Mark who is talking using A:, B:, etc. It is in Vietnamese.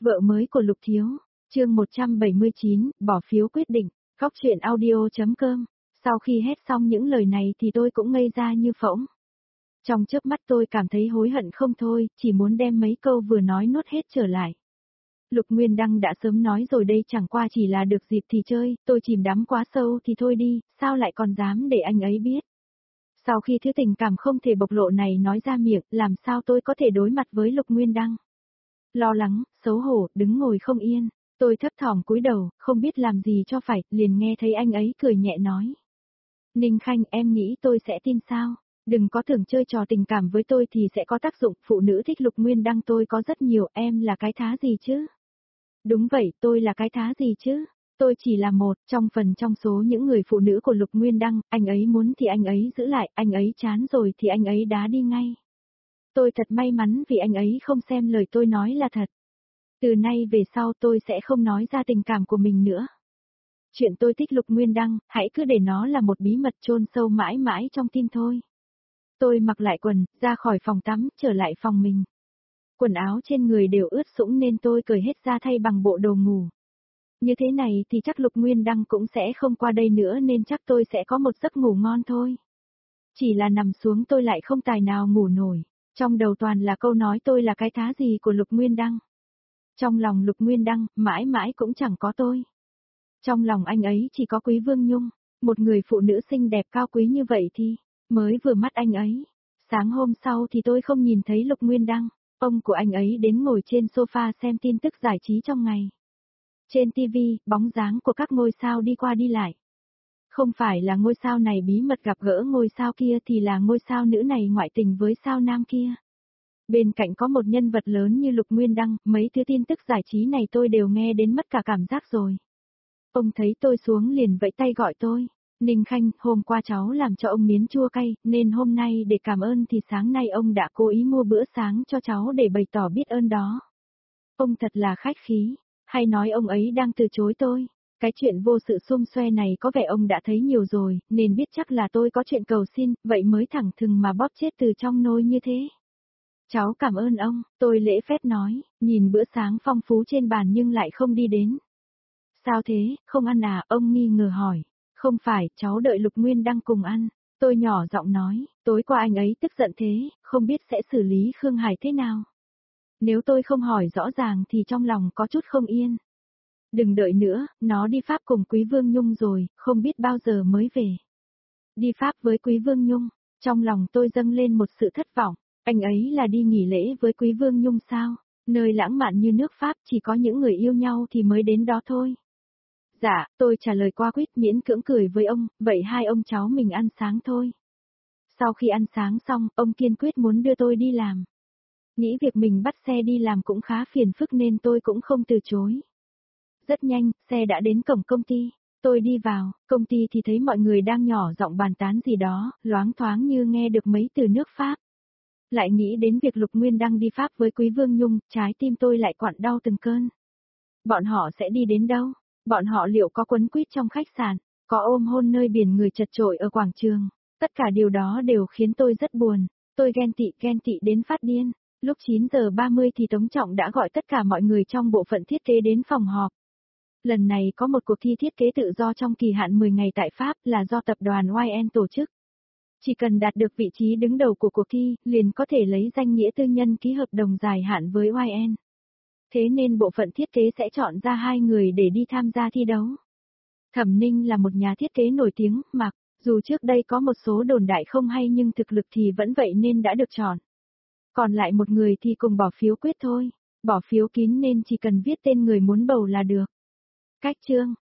A: Vợ mới của Lục Thiếu, chương 179, bỏ phiếu quyết định, Góc truyện audio.com. Sau khi hét xong những lời này thì tôi cũng ngây ra như phỗng. Trong chớp mắt tôi cảm thấy hối hận không thôi, chỉ muốn đem mấy câu vừa nói nuốt hết trở lại. Lục Nguyên Đăng đã sớm nói rồi đây chẳng qua chỉ là được dịp thì chơi, tôi chìm đắm quá sâu thì thôi đi, sao lại còn dám để anh ấy biết. Sau khi thứ tình cảm không thể bộc lộ này nói ra miệng, làm sao tôi có thể đối mặt với Lục Nguyên Đăng. Lo lắng, xấu hổ, đứng ngồi không yên, tôi thấp thỏm cúi đầu, không biết làm gì cho phải, liền nghe thấy anh ấy cười nhẹ nói. Ninh Khanh, em nghĩ tôi sẽ tin sao? Đừng có tưởng chơi trò tình cảm với tôi thì sẽ có tác dụng, phụ nữ thích Lục Nguyên Đăng tôi có rất nhiều, em là cái thá gì chứ? Đúng vậy, tôi là cái thá gì chứ? Tôi chỉ là một trong số những người phụ nữ của Lục Nguyên Đăng, anh ấy muốn thì anh ấy giữ lại, anh ấy chán rồi thì anh ấy đá đi ngay. Tôi thật may mắn vì anh ấy không xem lời tôi nói là thật. Từ nay về sau tôi sẽ không nói ra tình cảm của mình nữa. Chuyện tôi thích Lục Nguyên Đăng, hãy cứ để nó là một bí mật chôn sâu mãi mãi trong tim thôi. Tôi mặc lại quần, ra khỏi phòng tắm, trở lại phòng mình. Quần áo trên người đều ướt sũng nên tôi cởi hết ra thay bằng bộ đồ ngủ. Như thế này thì chắc Lục Nguyên Đăng cũng sẽ không qua đây nữa nên chắc tôi sẽ có một giấc ngủ ngon thôi. Chỉ là nằm xuống tôi lại không tài nào ngủ nổi. Trong đầu toàn là câu nói tôi là cái thá gì của Lục Nguyên Đăng. Trong lòng Lục Nguyên Đăng, mãi mãi cũng chẳng có tôi. Trong lòng anh ấy chỉ có Quý Vương Nhung, một người phụ nữ xinh đẹp cao quý như vậy thì, mới vừa mắt anh ấy. Sáng hôm sau thì tôi không nhìn thấy Lục Nguyên Đăng, ông của anh ấy đến ngồi trên sofa xem tin tức giải trí trong ngày. Trên TV, bóng dáng của các ngôi sao đi qua đi lại. Không phải là ngôi sao này bí mật gặp gỡ ngôi sao kia thì là ngôi sao nữ này ngoại tình với sao nam kia. Bên cạnh có một nhân vật lớn như Lục Nguyên Đăng, mấy thứ tin tức giải trí này tôi đều nghe đến mất cả cảm giác rồi. Ông thấy tôi xuống liền vẫy tay gọi tôi. Ninh Khanh, hôm qua cháu làm cho ông miến chua cay, nên hôm nay để cảm ơn thì sáng nay ông đã cố ý mua bữa sáng cho cháu để bày tỏ biết ơn đó. Ông thật là khách khí, hay nói ông ấy đang từ chối tôi. Cái chuyện vô sự xum xoe này có vẻ ông đã thấy nhiều rồi, nên biết chắc là tôi có chuyện cầu xin, vậy mới thẳng thừng mà bóp chết từ trong nôi như thế. Cháu cảm ơn ông, tôi lễ phép nói, nhìn bữa sáng phong phú trên bàn nhưng lại không đi đến. Sao thế, không ăn à, ông nghi ngờ hỏi. Không phải, cháu đợi Lục Nguyên Đăng cùng ăn. Tôi nhỏ giọng nói, tối qua anh ấy tức giận thế, không biết sẽ xử lý Khương Hải thế nào. Nếu tôi không hỏi rõ ràng thì trong lòng có chút không yên. Đừng đợi nữa, nó đi Pháp cùng Quý Vương Nhung rồi, không biết bao giờ mới về. Đi Pháp với Quý Vương Nhung, trong lòng tôi dâng lên một sự thất vọng. Anh ấy là đi nghỉ lễ với Quý Vương Nhung sao? Nơi lãng mạn như nước Pháp chỉ có những người yêu nhau thì mới đến đó thôi. Dạ, tôi trả lời qua quýt miễn cưỡng cười với ông, vậy hai ông cháu mình ăn sáng thôi. Sau khi ăn sáng xong, ông kiên quyết muốn đưa tôi đi làm. Nghĩ việc mình bắt xe đi làm cũng khá phiền phức nên tôi cũng không từ chối. Rất nhanh, xe đã đến cổng công ty. Tôi đi vào, công ty thì thấy mọi người đang nhỏ giọng bàn tán gì đó, loáng thoáng như nghe được mấy từ nước Pháp. Lại nghĩ đến việc Lục Nguyên Đăng đi Pháp với Quý Vương Nhung, trái tim tôi lại quặn đau từng cơn. Bọn họ sẽ đi đến đâu? Bọn họ liệu có quấn quýt trong khách sạn, có ôm hôn nơi biển người chật chội ở quảng trường? Tất cả điều đó đều khiến tôi rất buồn. Tôi ghen tị đến phát điên. Lúc 9 giờ 30 thì Tống Trọng đã gọi tất cả mọi người trong bộ phận thiết kế đến phòng họp. Lần này có một cuộc thi thiết kế tự do trong kỳ hạn 10 ngày tại Pháp là do tập đoàn YN tổ chức. Chỉ cần đạt được vị trí đứng đầu của cuộc thi, liền có thể lấy danh nghĩa tư nhân ký hợp đồng dài hạn với YN. Thế nên bộ phận thiết kế sẽ chọn ra 2 người để đi tham gia thi đấu. Thẩm Ninh là một nhà thiết kế nổi tiếng, mặc dù trước đây có một số đồn đại không hay nhưng thực lực thì vẫn vậy nên đã được chọn. Còn lại một người thì cùng bỏ phiếu quyết thôi. Bỏ phiếu kín nên chỉ cần viết tên người muốn bầu là được. Cách chương